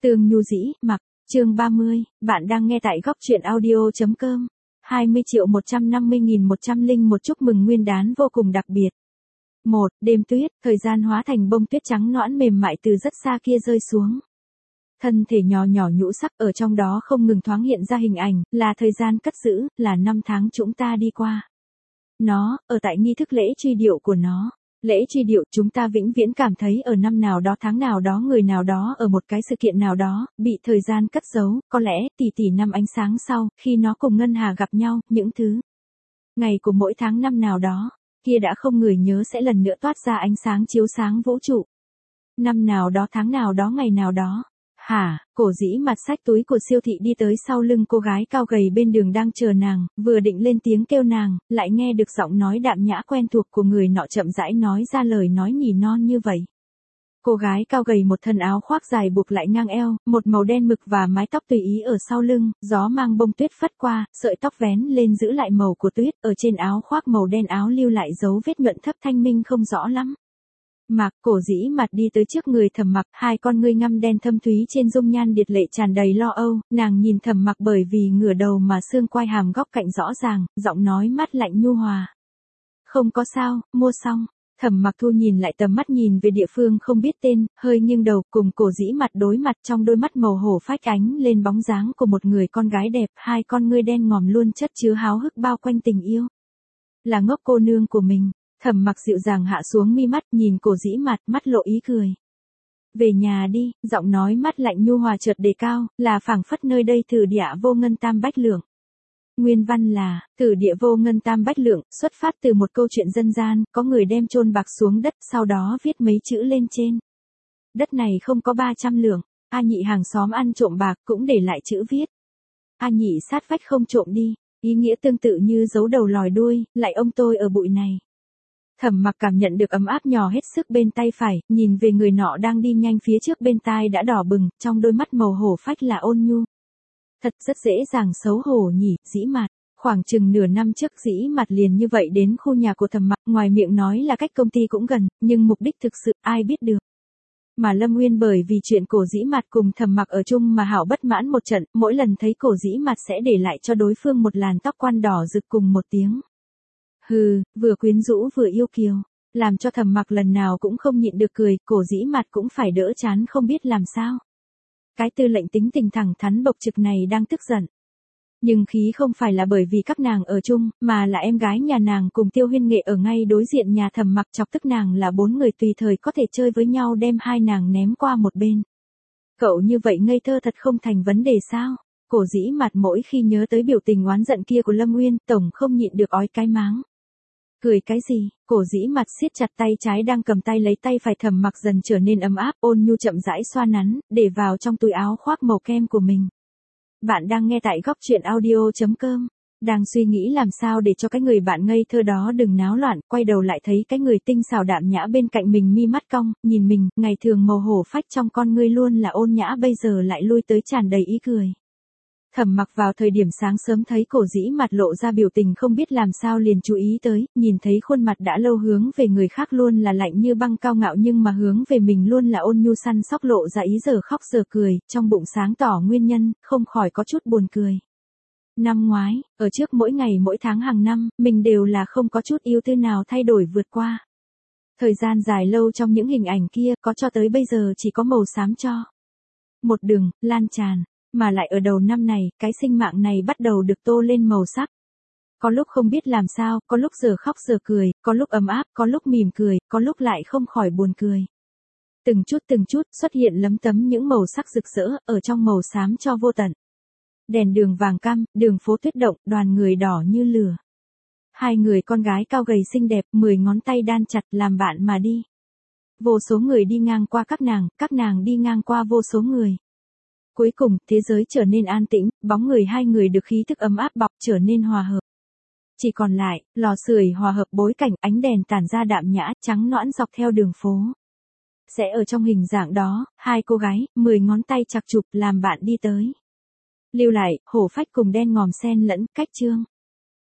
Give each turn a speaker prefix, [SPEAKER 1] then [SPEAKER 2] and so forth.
[SPEAKER 1] Tương Nhu Dĩ, Mặc, chương 30, bạn đang nghe tại góc truyện audio.com. 20.150.101 chúc mừng nguyên đán vô cùng đặc biệt. 1. Đêm tuyết, thời gian hóa thành bông tuyết trắng nõn mềm mại từ rất xa kia rơi xuống. Thân thể nhỏ nhỏ nhũ sắc ở trong đó không ngừng thoáng hiện ra hình ảnh, là thời gian cất giữ, là năm tháng chúng ta đi qua. Nó, ở tại nghi thức lễ truy điệu của nó. Lễ truy điệu chúng ta vĩnh viễn cảm thấy ở năm nào đó tháng nào đó người nào đó ở một cái sự kiện nào đó, bị thời gian cất giấu, có lẽ tỷ tỷ năm ánh sáng sau, khi nó cùng Ngân Hà gặp nhau, những thứ. Ngày của mỗi tháng năm nào đó, kia đã không người nhớ sẽ lần nữa toát ra ánh sáng chiếu sáng vũ trụ. Năm nào đó tháng nào đó ngày nào đó. Hả, Cổ Dĩ mặt xách túi của Siêu Thị đi tới sau lưng cô gái cao gầy bên đường đang chờ nàng, vừa định lên tiếng kêu nàng, lại nghe được giọng nói đạm nhã quen thuộc của người nọ chậm rãi nói ra lời nói nhỉ non như vậy. Cô gái cao gầy một thân áo khoác dài buộc lại ngang eo, một màu đen mực và mái tóc tùy ý ở sau lưng, gió mang bông tuyết phất qua, sợi tóc vén lên giữ lại màu của tuyết, ở trên áo khoác màu đen áo lưu lại dấu vết nhuận thấp thanh minh không rõ lắm. Mặc, Cổ Dĩ mặt đi tới trước người Thẩm Mặc, hai con ngươi ngăm đen thâm thúy trên dung nhan điệt lệ tràn đầy lo âu, nàng nhìn Thẩm Mặc bởi vì ngửa đầu mà xương quai hàm góc cạnh rõ ràng, giọng nói mát lạnh nhu hòa. Không có sao, mua xong. Thẩm Mặc thu nhìn lại tầm mắt nhìn về địa phương không biết tên, hơi nghiêng đầu cùng Cổ Dĩ mặt đối mặt trong đôi mắt màu hổ phách ánh lên bóng dáng của một người con gái đẹp, hai con ngươi đen ngòm luôn chất chứa háo hức bao quanh tình yêu. Là ngốc cô nương của mình. Thẩm Mặc dịu dàng hạ xuống mi mắt nhìn Cổ Dĩ mặt, mắt lộ ý cười. Về nhà đi, giọng nói mắt lạnh nhu hòa chợt đề cao, là phảng phất nơi đây thử địa vô ngân tam bách lượng. Nguyên văn là, thử địa vô ngân tam bách lượng, xuất phát từ một câu chuyện dân gian, có người đem chôn bạc xuống đất, sau đó viết mấy chữ lên trên. Đất này không có 300 lượng, A Nhị hàng xóm ăn trộm bạc cũng để lại chữ viết. A Nhị sát vách không trộm đi, ý nghĩa tương tự như giấu đầu lòi đuôi, lại ông tôi ở bụi này. Thẩm Mặc cảm nhận được ấm áp nhỏ hết sức bên tay phải, nhìn về người nọ đang đi nhanh phía trước bên tai đã đỏ bừng, trong đôi mắt màu hổ phách là ôn nhu. Thật rất dễ dàng xấu hổ nhỉ, Dĩ Mạt. Khoảng chừng nửa năm trước Dĩ Mạt liền như vậy đến khu nhà của Thẩm Mặc, ngoài miệng nói là cách công ty cũng gần, nhưng mục đích thực sự ai biết được. Mà Lâm Nguyên bởi vì chuyện Cổ Dĩ Mạt cùng Thẩm Mặc ở chung mà hảo bất mãn một trận, mỗi lần thấy Cổ Dĩ Mạt sẽ để lại cho đối phương một làn tóc quan đỏ rực cùng một tiếng. Hừ, vừa quyến rũ vừa yêu kiều, làm cho Thẩm Mặc lần nào cũng không nhịn được cười, Cổ Dĩ mặt cũng phải đỡ chán không biết làm sao. Cái tư lệnh tính tình thẳng thắn bộc trực này đang tức giận. Nhưng khí không phải là bởi vì các nàng ở chung, mà là em gái nhà nàng cùng Tiêu Huyên Nghệ ở ngay đối diện nhà Thẩm Mặc chọc tức nàng là bốn người tùy thời có thể chơi với nhau đem hai nàng ném qua một bên. Cậu như vậy ngây thơ thật không thành vấn đề sao? Cổ Dĩ mặt mỗi khi nhớ tới biểu tình oán giận kia của Lâm Nguyên, tổng không nhịn được ói cái máng. Cười cái gì? Cổ Dĩ mặt siết chặt tay trái đang cầm tay lấy tay phải Thẩm Mặc dần trở nên ấm áp, ôn nhu chậm rãi xoa nắn, để vào trong túi áo khoác màu kem của mình. Bạn đang nghe tại góc truyện audio.com. Đang suy nghĩ làm sao để cho cái người bạn ngây thơ đó đừng náo loạn, quay đầu lại thấy cái người tinh xảo đạm nhã bên cạnh mình mi mắt cong, nhìn mình, ngày thường màu hổ phách trong con ngươi luôn là ôn nhã bây giờ lại lui tới tràn đầy ý cười. Thẩm Mặc vào thời điểm sáng sớm thấy Cổ Dĩ mặt lộ ra biểu tình không biết làm sao liền chú ý tới, nhìn thấy khuôn mặt đã lâu hướng về người khác luôn là lạnh như băng cao ngạo nhưng mà hướng về mình luôn là ôn nhu săn sóc lộ ra ý giờ khóc giờ cười, trong bụng sáng tỏ nguyên nhân, không khỏi có chút buồn cười. Năm ngoái, ở trước mỗi ngày mỗi tháng hàng năm, mình đều là không có chút ưu tư nào thay đổi vượt qua. Thời gian dài lâu trong những hình ảnh kia có cho tới bây giờ chỉ có màu xám cho. Một đường, lan tràn. Mà lại ở đầu năm này, cái sinh mạng này bắt đầu được tô lên màu sắc. Có lúc không biết làm sao, có lúc giờ khóc giờ cười, có lúc ấm áp, có lúc mỉm cười, có lúc lại không khỏi buồn cười. Từng chút xuất hiện lấm tấm những màu sắc rực rỡ, ở trong màu xám cho vô tận. Đèn đường vàng cam, đường phố tuyết động, đoàn người đỏ như lửa. Hai người con gái cao gầy xinh đẹp, 10 ngón tay đan chặt làm bạn mà đi. Vô số người đi ngang qua các nàng đi ngang qua vô số người. Cuối cùng, thế giới trở nên an tĩnh, bóng người hai người được khí thức ấm áp bọc trở nên hòa hợp. Chỉ còn lại, lò sưởi hòa hợp bối cảnh ánh đèn tản ra đạm nhã, trắng nõn dọc theo đường phố. Sẽ ở trong hình dạng đó, hai cô gái, 10 ngón tay chặt chụp làm bạn đi tới. Lưu lại, hổ phách cùng đen ngòm xen lẫn, cách chương.